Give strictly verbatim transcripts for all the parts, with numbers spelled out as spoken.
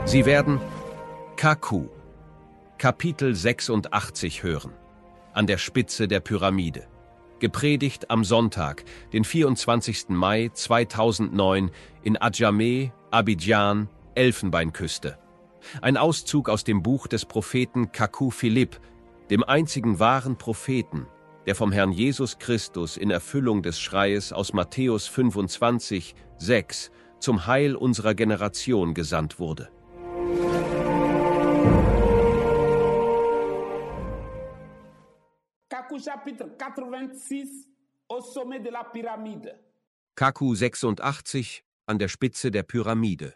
Sie werden Kaku, Kapitel sechsundachtzig hören, an der Spitze der Pyramide. Gepredigt am Sonntag, den vierundzwanzigsten Mai zweitausendneun in Adjamé, Abidjan, Elfenbeinküste. Ein Auszug aus dem Buch des Propheten Kaku Philipp, dem einzigen wahren Propheten, der vom Herrn Jesus Christus in Erfüllung des Schreies aus Matthäus fünfundzwanzig, sechs zum Heil unserer Generation gesandt wurde. Kaku chapitre quatre-vingt-six, au sommet de la pyramide. Kaku sechsundachtzig, an der Spitze der Pyramide.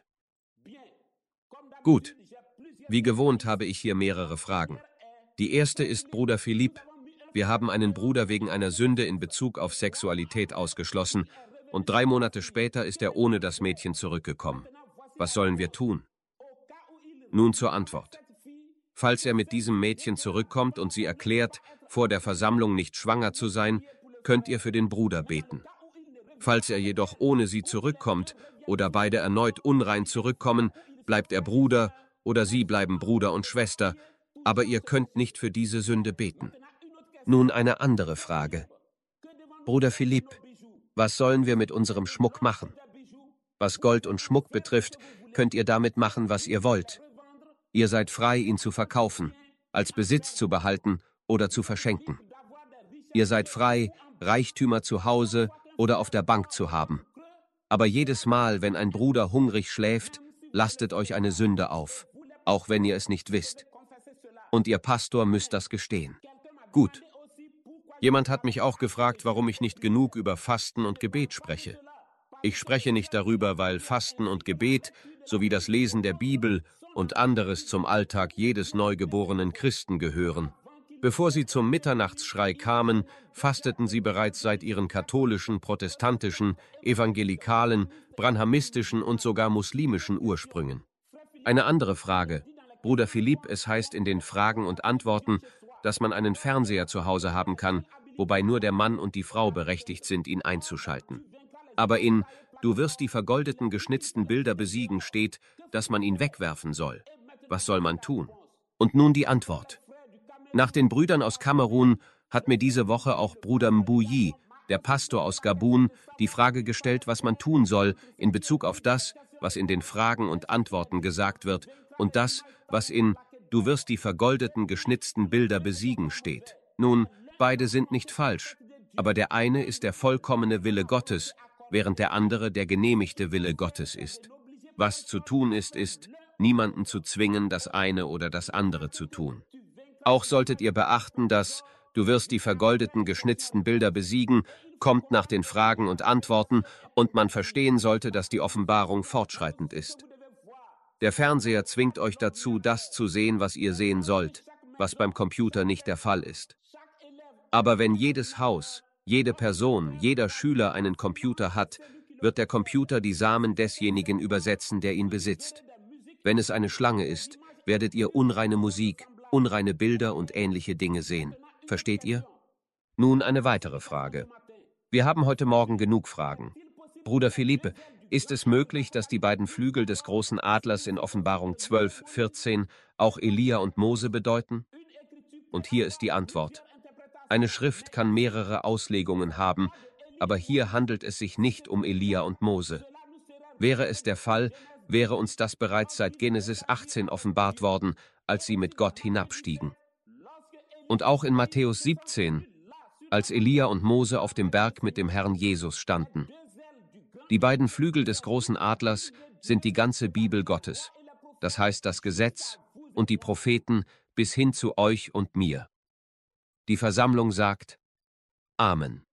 Gut, wie gewohnt habe ich hier mehrere Fragen. Die erste ist Bruder Philipp. Wir haben einen Bruder wegen einer Sünde in Bezug auf Sexualität ausgeschlossen und drei Monate später ist er ohne das Mädchen zurückgekommen. Was sollen wir tun? Nun zur Antwort. Falls er mit diesem Mädchen zurückkommt und sie erklärt, vor der Versammlung nicht schwanger zu sein, könnt ihr für den Bruder beten. Falls er jedoch ohne sie zurückkommt oder beide erneut unrein zurückkommen, bleibt er Bruder oder sie bleiben Bruder und Schwester, aber ihr könnt nicht für diese Sünde beten. Nun eine andere Frage. Bruder Philipp, was sollen wir mit unserem Schmuck machen? Was Gold und Schmuck betrifft, könnt ihr damit machen, was ihr wollt. Ihr seid frei, ihn zu verkaufen, als Besitz zu behalten oder zu verschenken. Ihr seid frei, Reichtümer zu Hause oder auf der Bank zu haben. Aber jedes Mal, wenn ein Bruder hungrig schläft, lastet euch eine Sünde auf, auch wenn ihr es nicht wisst. Und ihr Pastor müsst das gestehen. Gut. Jemand hat mich auch gefragt, warum ich nicht genug über Fasten und Gebet spreche. Ich spreche nicht darüber, weil Fasten und Gebet sowie das Lesen der Bibel und anderes zum Alltag jedes neugeborenen Christen gehören. Bevor sie zum Mitternachtsschrei kamen, fasteten sie bereits seit ihren katholischen, protestantischen, evangelikalen, branhamistischen und sogar muslimischen Ursprüngen. Eine andere Frage. Bruder Philipp, es heißt in den Fragen und Antworten, dass man einen Fernseher zu Hause haben kann, wobei nur der Mann und die Frau berechtigt sind, ihn einzuschalten. Aber in »Du wirst die vergoldeten, geschnitzten Bilder besiegen« steht, dass man ihn wegwerfen soll. Was soll man tun? Und nun die Antwort. Nach den Brüdern aus Kamerun hat mir diese Woche auch Bruder Mbuyi, der Pastor aus Gabun, die Frage gestellt, was man tun soll in Bezug auf das, was in den Fragen und Antworten gesagt wird und das, was in »Du wirst die vergoldeten, geschnitzten Bilder besiegen« steht. Nun, beide sind nicht falsch, aber der eine ist der vollkommene Wille Gottes, während der andere der genehmigte Wille Gottes ist. Was zu tun ist, ist, niemanden zu zwingen, das eine oder das andere zu tun. Auch solltet ihr beachten, dass »Du wirst die vergoldeten, geschnitzten Bilder besiegen« kommt nach den Fragen und Antworten und man verstehen sollte, dass die Offenbarung fortschreitend ist. Der Fernseher zwingt euch dazu, das zu sehen, was ihr sehen sollt, was beim Computer nicht der Fall ist. Aber wenn jedes Haus, jede Person, jeder Schüler einen Computer hat, wird der Computer die Samen desjenigen übersetzen, der ihn besitzt. Wenn es eine Schlange ist, werdet ihr unreine Musik, unreine Bilder und ähnliche Dinge sehen. Versteht ihr? Nun eine weitere Frage. Wir haben heute Morgen genug Fragen. Bruder Philippe, ist es möglich, dass die beiden Flügel des großen Adlers in Offenbarung zwölf, vierzehn auch Elia und Mose bedeuten? Und hier ist die Antwort. Eine Schrift kann mehrere Auslegungen haben, aber hier handelt es sich nicht um Elia und Mose. Wäre es der Fall, wäre uns das bereits seit Genesis achtzehn offenbart worden, als sie mit Gott hinabstiegen. Und auch in Matthäus siebzehn, als Elia und Mose auf dem Berg mit dem Herrn Jesus standen. Die beiden Flügel des großen Adlers sind die ganze Bibel Gottes, das heißt das Gesetz und die Propheten bis hin zu euch und mir. Die Versammlung sagt Amen.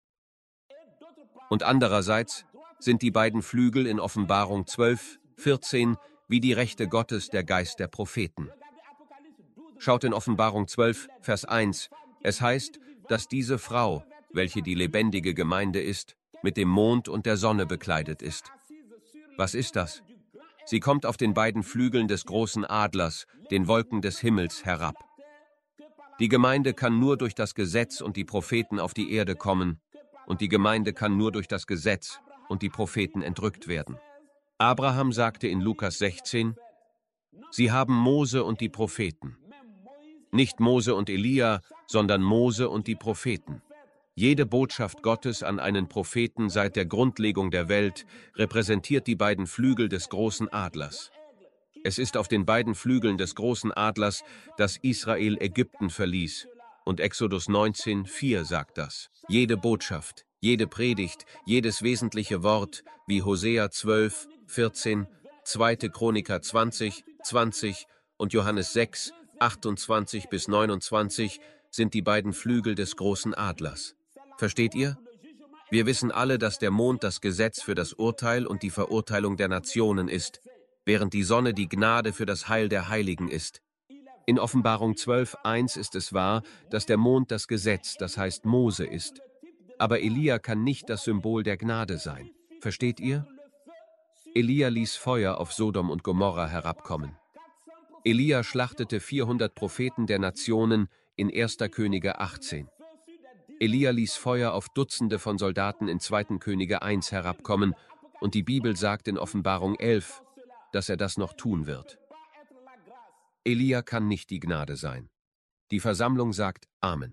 Und andererseits sind die beiden Flügel in Offenbarung zwölf, vierzehn wie die Rechte Gottes, der Geist der Propheten. Schaut in Offenbarung zwölf, Vers eins, es heißt, dass diese Frau, welche die lebendige Gemeinde ist, mit dem Mond und der Sonne bekleidet ist. Was ist das? Sie kommt auf den beiden Flügeln des großen Adlers, den Wolken des Himmels, herab. Die Gemeinde kann nur durch das Gesetz und die Propheten auf die Erde kommen, und die Gemeinde kann nur durch das Gesetz und die Propheten entrückt werden. Abraham sagte in Lukas sechzehn, Sie haben Mose und die Propheten. Nicht Mose und Elia, sondern Mose und die Propheten. Jede Botschaft Gottes an einen Propheten seit der Grundlegung der Welt repräsentiert die beiden Flügel des großen Adlers. Es ist auf den beiden Flügeln des großen Adlers, dass Israel Ägypten verließ. Und Exodus neunzehn, vier sagt das. Jede Botschaft, jede Predigt, jedes wesentliche Wort, wie Hosea zwölf, vierzehn, zweite Chroniker zwanzig, zwanzig und Johannes sechs, achtundzwanzig bis neunundzwanzig, sind die beiden Flügel des großen Adlers. Versteht ihr? Wir wissen alle, dass der Mond das Gesetz für das Urteil und die Verurteilung der Nationen ist, während die Sonne die Gnade für das Heil der Heiligen ist. In Offenbarung zwölf, eins ist es wahr, dass der Mond das Gesetz, das heißt Mose, ist. Aber Elia kann nicht das Symbol der Gnade sein. Versteht ihr? Elia ließ Feuer auf Sodom und Gomorra herabkommen. Elia schlachtete vierhundert Propheten der Nationen in erster Könige achtzehn. Elia ließ Feuer auf Dutzende von Soldaten in zweiter Könige eins herabkommen, und die Bibel sagt in Offenbarung elf, dass er das noch tun wird. Elia kann nicht die Gnade sein. Die Versammlung sagt Amen.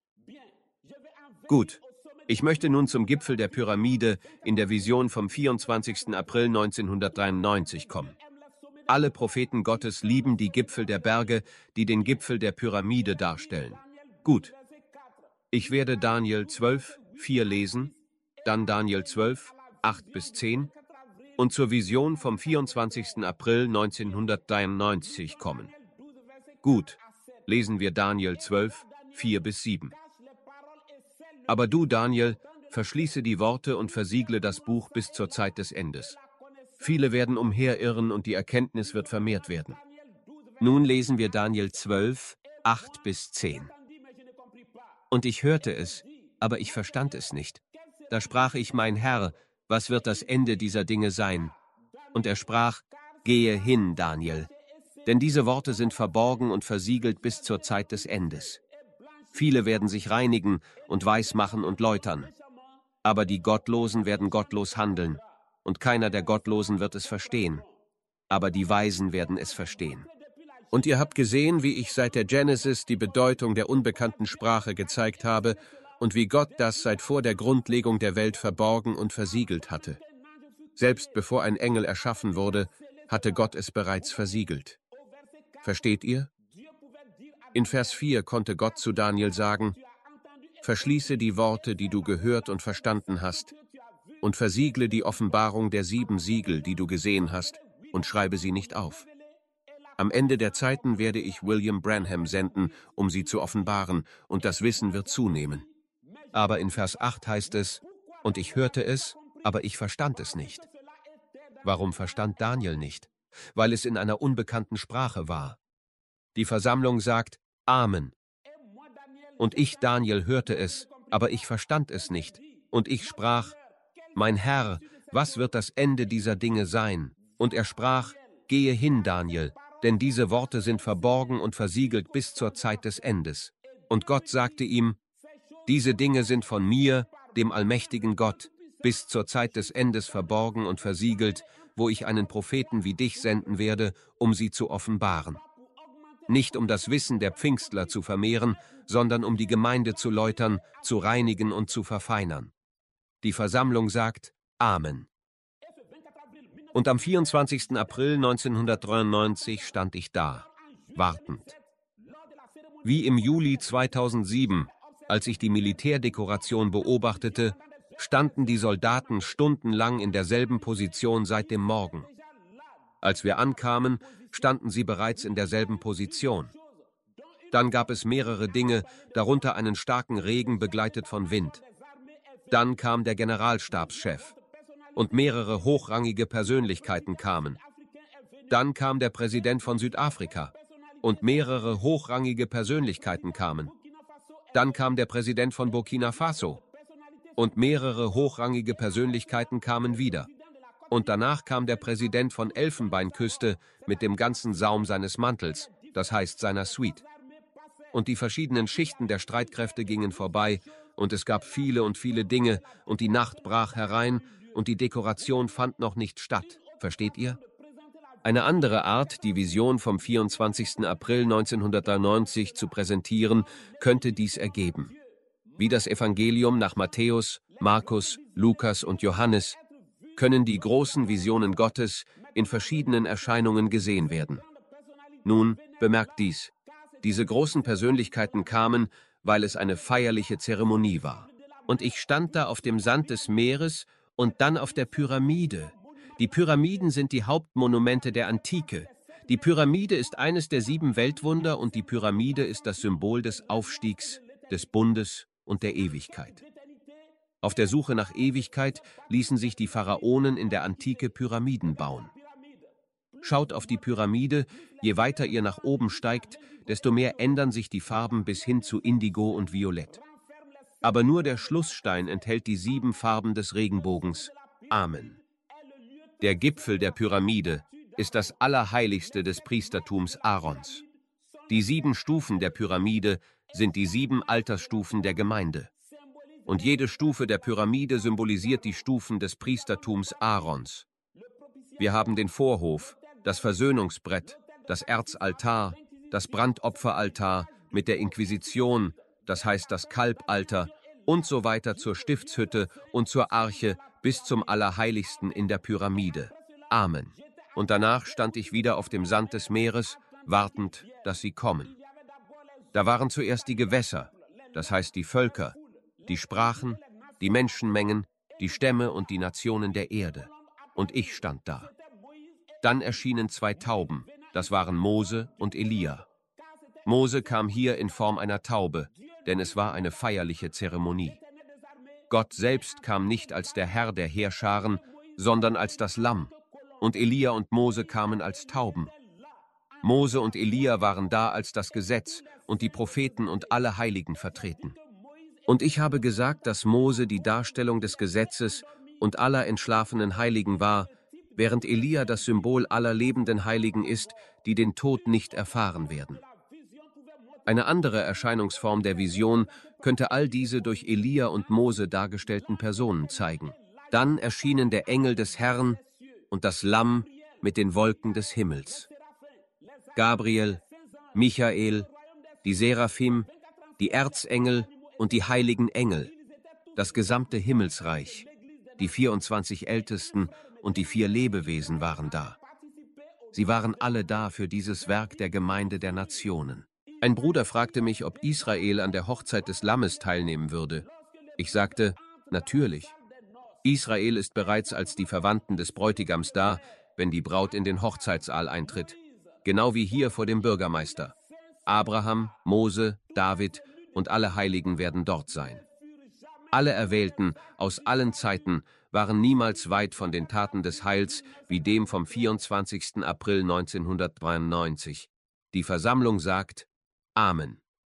Gut, ich möchte nun zum Gipfel der Pyramide in der Vision vom vierundzwanzigsten April neunzehnhundertdreiundneunzig kommen. Alle Propheten Gottes lieben die Gipfel der Berge, die den Gipfel der Pyramide darstellen. Gut. Ich werde Daniel zwölf, vier lesen, dann Daniel zwölf, acht bis zehn und zur Vision vom vierundzwanzigsten April neunzehnhundertdreiundneunzig kommen. Gut, lesen wir Daniel zwölf, vier bis sieben. Aber du, Daniel, verschließe die Worte und versiegle das Buch bis zur Zeit des Endes. Viele werden umherirren und die Erkenntnis wird vermehrt werden. Nun lesen wir Daniel zwölf, acht bis zehn. Und ich hörte es, aber ich verstand es nicht. Da sprach ich, mein Herr, was wird das Ende dieser Dinge sein? Und er sprach, gehe hin, Daniel, denn diese Worte sind verborgen und versiegelt bis zur Zeit des Endes. Viele werden sich reinigen und weismachen und läutern. Aber die Gottlosen werden gottlos handeln, und keiner der Gottlosen wird es verstehen. Aber die Weisen werden es verstehen. Und ihr habt gesehen, wie ich seit der Genesis die Bedeutung der unbekannten Sprache gezeigt habe und wie Gott das seit vor der Grundlegung der Welt verborgen und versiegelt hatte. Selbst bevor ein Engel erschaffen wurde, hatte Gott es bereits versiegelt. Versteht ihr? In Vers vier konnte Gott zu Daniel sagen, verschließe die Worte, die du gehört und verstanden hast, und versiegle die Offenbarung der sieben Siegel, die du gesehen hast, und schreibe sie nicht auf. Am Ende der Zeiten werde ich William Branham senden, um sie zu offenbaren, und das Wissen wird zunehmen. Aber in Vers acht heißt es, und ich hörte es, aber ich verstand es nicht. Warum verstand Daniel nicht? Weil es in einer unbekannten Sprache war. Die Versammlung sagt Amen. Und ich, Daniel, hörte es, aber ich verstand es nicht. Und ich sprach, mein Herr, was wird das Ende dieser Dinge sein? Und er sprach, gehe hin, Daniel, denn diese Worte sind verborgen und versiegelt bis zur Zeit des Endes. Und Gott sagte ihm, diese Dinge sind von mir, dem allmächtigen Gott, bis zur Zeit des Endes verborgen und versiegelt, wo ich einen Propheten wie dich senden werde, um sie zu offenbaren. Nicht um das Wissen der Pfingstler zu vermehren, sondern um die Gemeinde zu läutern, zu reinigen und zu verfeinern. Die Versammlung sagt Amen. Und am vierundzwanzigsten April neunzehnhundertdreiundneunzig stand ich da, wartend. Wie im Juli zweitausendsieben, als ich die Militärdekoration beobachtete, standen die Soldaten stundenlang in derselben Position seit dem Morgen. Als wir ankamen, standen sie bereits in derselben Position. Dann gab es mehrere Dinge, darunter einen starken Regen begleitet von Wind. Dann kam der Generalstabschef und mehrere hochrangige Persönlichkeiten kamen. Dann kam der Präsident von Südafrika und mehrere hochrangige Persönlichkeiten kamen. Dann kam der Präsident von Burkina Faso und mehrere hochrangige Persönlichkeiten kamen wieder. Und danach kam der Präsident von Elfenbeinküste mit dem ganzen Saum seines Mantels, das heißt seiner Suite. Und die verschiedenen Schichten der Streitkräfte gingen vorbei, und es gab viele und viele Dinge, und die Nacht brach herein, und die Dekoration fand noch nicht statt. Versteht ihr? Eine andere Art, die Vision vom vierundzwanzigsten April neunzehnhundertneunzig zu präsentieren, könnte dies ergeben. Wie das Evangelium nach Matthäus, Markus, Lukas und Johannes können die großen Visionen Gottes in verschiedenen Erscheinungen gesehen werden. Nun, bemerkt dies: Diese großen Persönlichkeiten kamen, weil es eine feierliche Zeremonie war. Und ich stand da auf dem Sand des Meeres und dann auf der Pyramide. Die Pyramiden sind die Hauptmonumente der Antike. Die Pyramide ist eines der sieben Weltwunder und die Pyramide ist das Symbol des Aufstiegs, des Bundes und der Ewigkeit. Auf der Suche nach Ewigkeit ließen sich die Pharaonen in der Antike Pyramiden bauen. Schaut auf die Pyramide, je weiter ihr nach oben steigt, desto mehr ändern sich die Farben bis hin zu Indigo und Violett. Aber nur der Schlussstein enthält die sieben Farben des Regenbogens. Amen. Der Gipfel der Pyramide ist das Allerheiligste des Priestertums Aarons. Die sieben Stufen der Pyramide sind die sieben Altersstufen der Gemeinde. Und jede Stufe der Pyramide symbolisiert die Stufen des Priestertums Aarons. Wir haben den Vorhof, das Versöhnungsbrett, das Erzaltar, das Brandopferaltar mit der Inquisition, das heißt das Kalbalter, und so weiter zur Stiftshütte und zur Arche bis zum Allerheiligsten in der Pyramide. Amen. Und danach stand ich wieder auf dem Sand des Meeres, wartend, dass sie kommen. Da waren zuerst die Gewässer, das heißt die Völker, die Sprachen, die Menschenmengen, die Stämme und die Nationen der Erde. Und ich stand da. Dann erschienen zwei Tauben, das waren Mose und Elia. Mose kam hier in Form einer Taube, denn es war eine feierliche Zeremonie. Gott selbst kam nicht als der Herr der Heerscharen, sondern als das Lamm, und Elia und Mose kamen als Tauben. Mose und Elia waren da, als das Gesetz und die Propheten und alle Heiligen vertreten. Und ich habe gesagt, dass Mose die Darstellung des Gesetzes und aller entschlafenen Heiligen war, während Elia das Symbol aller lebenden Heiligen ist, die den Tod nicht erfahren werden. Eine andere Erscheinungsform der Vision könnte all diese durch Elia und Mose dargestellten Personen zeigen. Dann erschienen der Engel des Herrn und das Lamm mit den Wolken des Himmels. Gabriel, Michael, die Seraphim, die Erzengel und die heiligen Engel, das gesamte Himmelsreich, die vierundzwanzig Ältesten und die vier Lebewesen waren da. Sie waren alle da für dieses Werk der Gemeinde der Nationen. Ein Bruder fragte mich, ob Israel an der Hochzeit des Lammes teilnehmen würde. Ich sagte, natürlich. Israel ist bereits als die Verwandten des Bräutigams da, wenn die Braut in den Hochzeitssaal eintritt. Genau wie hier vor dem Bürgermeister. Abraham, Mose, David und alle Heiligen werden dort sein. Alle Erwählten aus allen Zeiten waren niemals weit von den Taten des Heils wie dem vom vierundzwanzigsten April neunzehnhundertdreiundneunzig. Die Versammlung sagt Amen.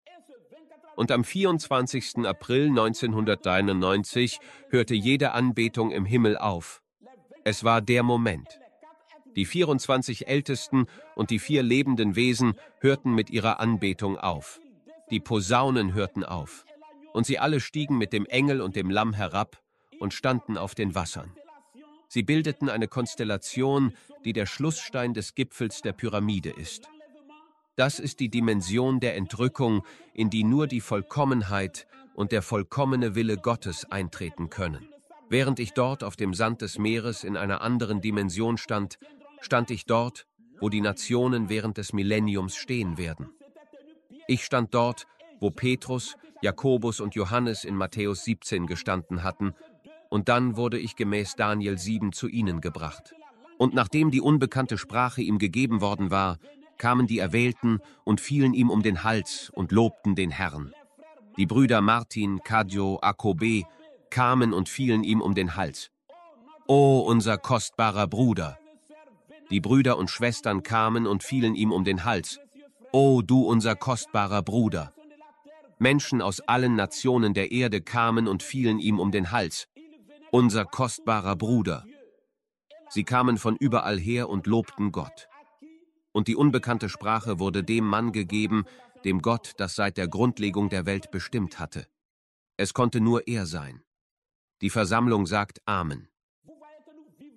Und am vierundzwanzigsten April neunzehnhundertdreiundneunzig hörte jede Anbetung im Himmel auf. Es war der Moment. Die vierundzwanzig Ältesten und die vier lebenden Wesen hörten mit ihrer Anbetung auf. Die Posaunen hörten auf. Und sie alle stiegen mit dem Engel und dem Lamm herab und standen auf den Wassern. Sie bildeten eine Konstellation, die der Schlussstein des Gipfels der Pyramide ist. Das ist die Dimension der Entrückung, in die nur die Vollkommenheit und der vollkommene Wille Gottes eintreten können. Während ich dort auf dem Sand des Meeres in einer anderen Dimension stand, stand ich dort, wo die Nationen während des Millenniums stehen werden. Ich stand dort, wo Petrus, Jakobus und Johannes in Matthäus siebzehn gestanden hatten, und dann wurde ich gemäß Daniel sieben zu ihnen gebracht. Und nachdem die unbekannte Sprache ihm gegeben worden war, kamen die Erwählten und fielen ihm um den Hals und lobten den Herrn. Die Brüder Martin, Kadjo, Akobe kamen und fielen ihm um den Hals. O, unser kostbarer Bruder! Die Brüder und Schwestern kamen und fielen ihm um den Hals. O, du unser kostbarer Bruder! Menschen aus allen Nationen der Erde kamen und fielen ihm um den Hals. Unser kostbarer Bruder! Sie kamen von überall her und lobten Gott. Und die unbekannte Sprache wurde dem Mann gegeben, dem Gott das seit der Grundlegung der Welt bestimmt hatte. Es konnte nur er sein. Die Versammlung sagt Amen.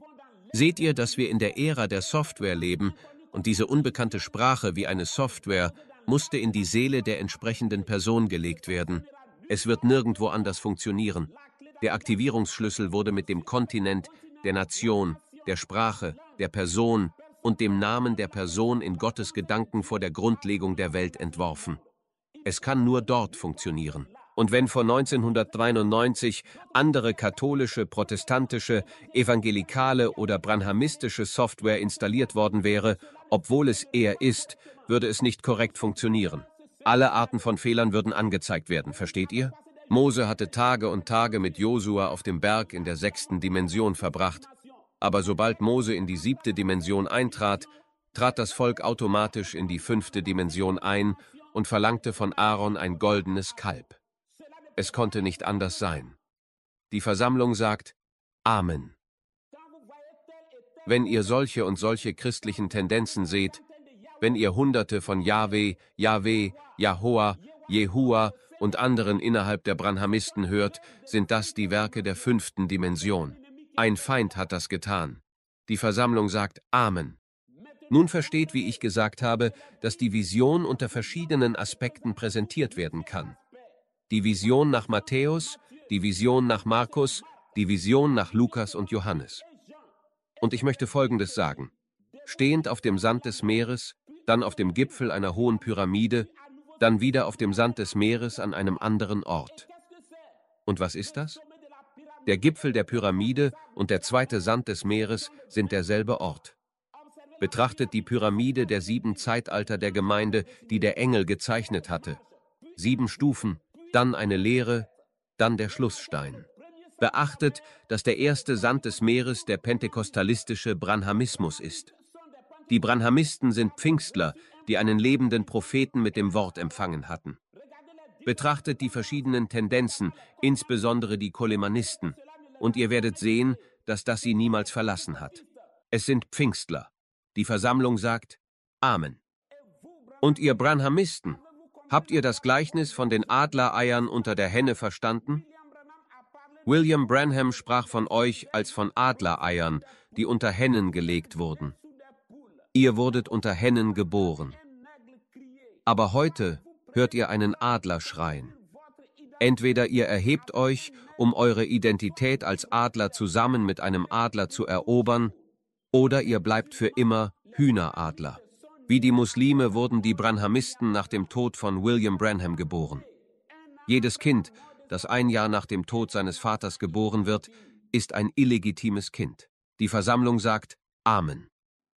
Seht ihr, dass wir in der Ära der Software leben und diese unbekannte Sprache wie eine Software musste in die Seele der entsprechenden Person gelegt werden. Es wird nirgendwo anders funktionieren. Der Aktivierungsschlüssel wurde mit dem Kontinent, der Nation, der Sprache, der Person und dem Namen der Person in Gottes Gedanken vor der Grundlegung der Welt entworfen. Es kann nur dort funktionieren. Und wenn vor neunzehnhundertdreiundneunzig andere katholische, protestantische, evangelikale oder branhamistische Software installiert worden wäre, obwohl es er ist, würde es nicht korrekt funktionieren. Alle Arten von Fehlern würden angezeigt werden, versteht ihr? Mose hatte Tage und Tage mit Josua auf dem Berg in der sechsten Dimension verbracht. Aber sobald Mose in die siebte Dimension eintrat, trat das Volk automatisch in die fünfte Dimension ein und verlangte von Aaron ein goldenes Kalb. Es konnte nicht anders sein. Die Versammlung sagt Amen. Wenn ihr solche und solche christlichen Tendenzen seht, wenn ihr Hunderte von Jahwe, Jahwe, Jahoa, Jehua und anderen innerhalb der Branhamisten hört, sind das die Werke der fünften Dimension. Ein Feind hat das getan. Die Versammlung sagt Amen. Nun versteht, wie ich gesagt habe, dass die Vision unter verschiedenen Aspekten präsentiert werden kann. Die Vision nach Matthäus, die Vision nach Markus, die Vision nach Lukas und Johannes. Und ich möchte Folgendes sagen. Stehend auf dem Sand des Meeres, dann auf dem Gipfel einer hohen Pyramide, dann wieder auf dem Sand des Meeres an einem anderen Ort. Und was ist das? Der Gipfel der Pyramide und der zweite Sand des Meeres sind derselbe Ort. Betrachtet die Pyramide der sieben Zeitalter der Gemeinde, die der Engel gezeichnet hatte. Sieben Stufen, dann eine Leere, dann der Schlussstein. Beachtet, dass der erste Sand des Meeres der pentekostalistische Branhamismus ist. Die Branhamisten sind Pfingstler, die einen lebenden Propheten mit dem Wort empfangen hatten. Betrachtet die verschiedenen Tendenzen, insbesondere die Kolemanisten, und ihr werdet sehen, dass das sie niemals verlassen hat. Es sind Pfingstler. Die Versammlung sagt Amen. Und ihr Branhamisten, habt ihr das Gleichnis von den Adlereiern unter der Henne verstanden? William Branham sprach von euch als von Adlereiern, die unter Hennen gelegt wurden. Ihr wurdet unter Hennen geboren. Aber heute hört ihr einen Adler schreien. Entweder ihr erhebt euch, um eure Identität als Adler zusammen mit einem Adler zu erobern, oder ihr bleibt für immer Hühneradler. Wie die Muslime wurden die Branhamisten nach dem Tod von William Branham geboren. Jedes Kind, das ein Jahr nach dem Tod seines Vaters geboren wird, ist ein illegitimes Kind. Die Versammlung sagt Amen.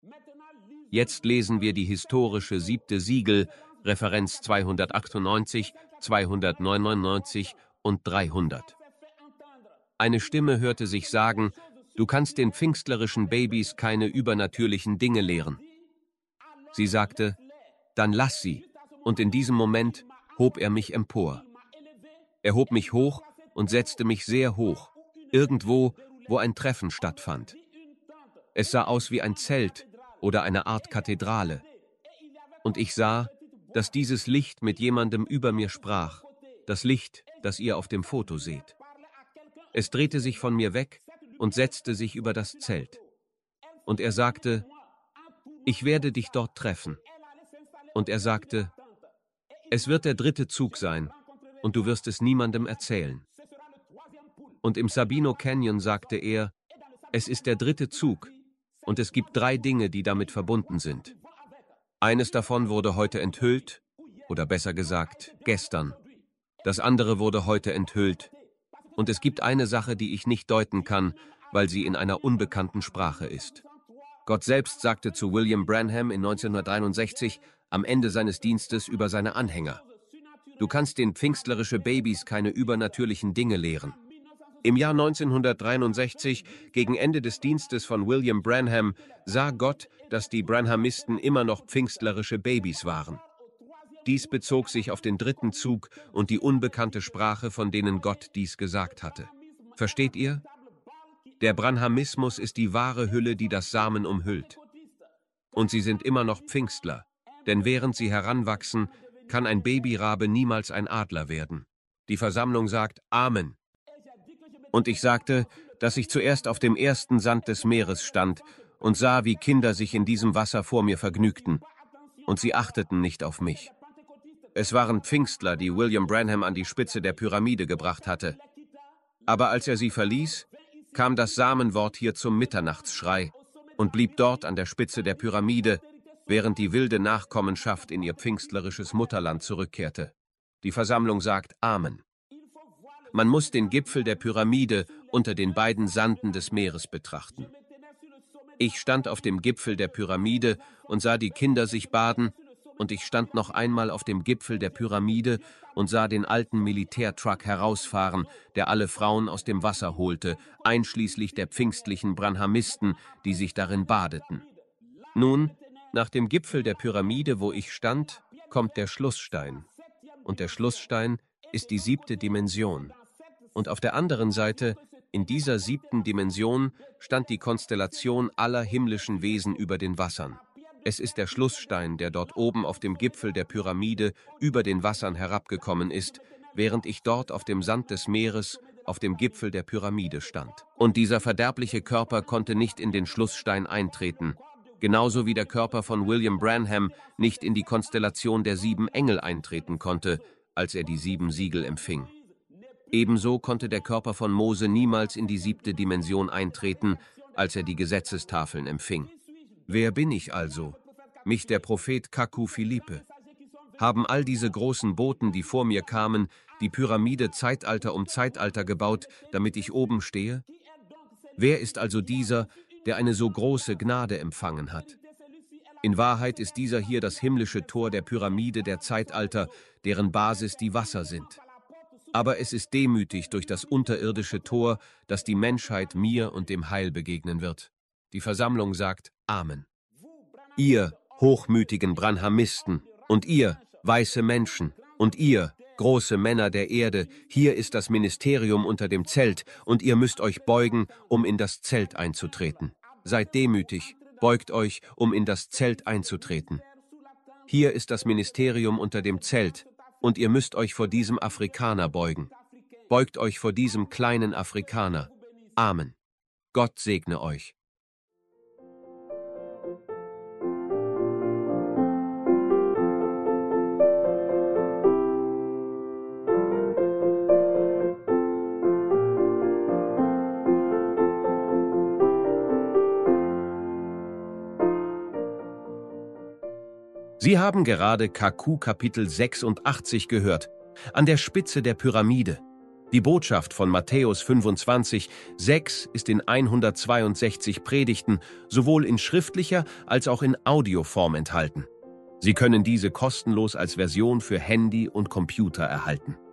Jetzt lesen wir die historische siebte Siegel, Referenz zweihundertachtundneunzig, zweihundertneunundneunzig und dreihundert. Eine Stimme hörte sich sagen, du kannst den pfingstlerischen Babys keine übernatürlichen Dinge lehren. Sie sagte, dann lass sie, und in diesem Moment hob er mich empor. Er hob mich hoch und setzte mich sehr hoch, irgendwo, wo ein Treffen stattfand. Es sah aus wie ein Zelt oder eine Art Kathedrale. Und ich sah, dass dieses Licht mit jemandem über mir sprach, das Licht, das ihr auf dem Foto seht. Es drehte sich von mir weg und setzte sich über das Zelt. Und er sagte, ich werde dich dort treffen. Und er sagte, es wird der dritte Zug sein, und du wirst es niemandem erzählen. Und im Sabino Canyon sagte er, es ist der dritte Zug, und es gibt drei Dinge, die damit verbunden sind. Eines davon wurde heute enthüllt, oder besser gesagt, gestern. Das andere wurde heute enthüllt. Und es gibt eine Sache, die ich nicht deuten kann, weil sie in einer unbekannten Sprache ist. Gott selbst sagte zu William Branham in neunzehnhundertdreiundsechzig am Ende seines Dienstes über seine Anhänger: Du kannst den pfingstlerische Babys keine übernatürlichen Dinge lehren. Im Jahr neunzehnhundertdreiundsechzig, gegen Ende des Dienstes von William Branham, sah Gott, dass die Branhamisten immer noch pfingstlerische Babys waren. Dies bezog sich auf den dritten Zug und die unbekannte Sprache, von denen Gott dies gesagt hatte. Versteht ihr? Der Branhamismus ist die wahre Hülle, die das Samen umhüllt. Und sie sind immer noch Pfingstler, denn während sie heranwachsen, kann ein Babyrabe niemals ein Adler werden. Die Versammlung sagt Amen. Und ich sagte, dass ich zuerst auf dem ersten Sand des Meeres stand und sah, wie Kinder sich in diesem Wasser vor mir vergnügten, und sie achteten nicht auf mich. Es waren Pfingstler, die William Branham an die Spitze der Pyramide gebracht hatte. Aber als er sie verließ, kam das Samenwort hier zum Mitternachtsschrei und blieb dort an der Spitze der Pyramide, während die wilde Nachkommenschaft in ihr pfingstlerisches Mutterland zurückkehrte. Die Versammlung sagt Amen. Man muss den Gipfel der Pyramide unter den beiden Sanden des Meeres betrachten. Ich stand auf dem Gipfel der Pyramide und sah die Kinder sich baden, und ich stand noch einmal auf dem Gipfel der Pyramide und sah den alten Militärtruck herausfahren, der alle Frauen aus dem Wasser holte, einschließlich der pfingstlichen Branhamisten, die sich darin badeten. Nun, nach dem Gipfel der Pyramide, wo ich stand, kommt der Schlussstein. Und der Schlussstein ist die siebte Dimension. Und auf der anderen Seite, in dieser siebten Dimension, stand die Konstellation aller himmlischen Wesen über den Wassern. Es ist der Schlussstein, der dort oben auf dem Gipfel der Pyramide über den Wassern herabgekommen ist, während ich dort auf dem Sand des Meeres auf dem Gipfel der Pyramide stand. Und dieser verderbliche Körper konnte nicht in den Schlussstein eintreten, genauso wie der Körper von William Branham nicht in die Konstellation der sieben Engel eintreten konnte, als er die sieben Siegel empfing. Ebenso konnte der Körper von Mose niemals in die siebte Dimension eintreten, als er die Gesetzestafeln empfing. Wer bin ich also? Mich der Prophet Kaku Philippe. Haben all diese großen Boten, die vor mir kamen, die Pyramide Zeitalter um Zeitalter gebaut, damit ich oben stehe? Wer ist also dieser, der eine so große Gnade empfangen hat? In Wahrheit ist dieser hier das himmlische Tor der Pyramide der Zeitalter, deren Basis die Wasser sind. Aber es ist demütig durch das unterirdische Tor, dass die Menschheit mir und dem Heil begegnen wird. Die Versammlung sagt Amen. Ihr hochmütigen Branhamisten und ihr weiße Menschen und ihr große Männer der Erde, hier ist das Ministerium unter dem Zelt und ihr müsst euch beugen, um in das Zelt einzutreten. Seid demütig, beugt euch, um in das Zelt einzutreten. Hier ist das Ministerium unter dem Zelt und ihr müsst euch vor diesem Afrikaner beugen. Beugt euch vor diesem kleinen Afrikaner. Amen. Gott segne euch. Sie haben gerade Kaku Kapitel sechsundachtzig gehört, an der Spitze der Pyramide. Die Botschaft von Matthäus fünfundzwanzig, sechs ist in hundertzweiundsechzig Predigten sowohl in schriftlicher als auch in Audioform enthalten. Sie können diese kostenlos als Version für Handy und Computer erhalten.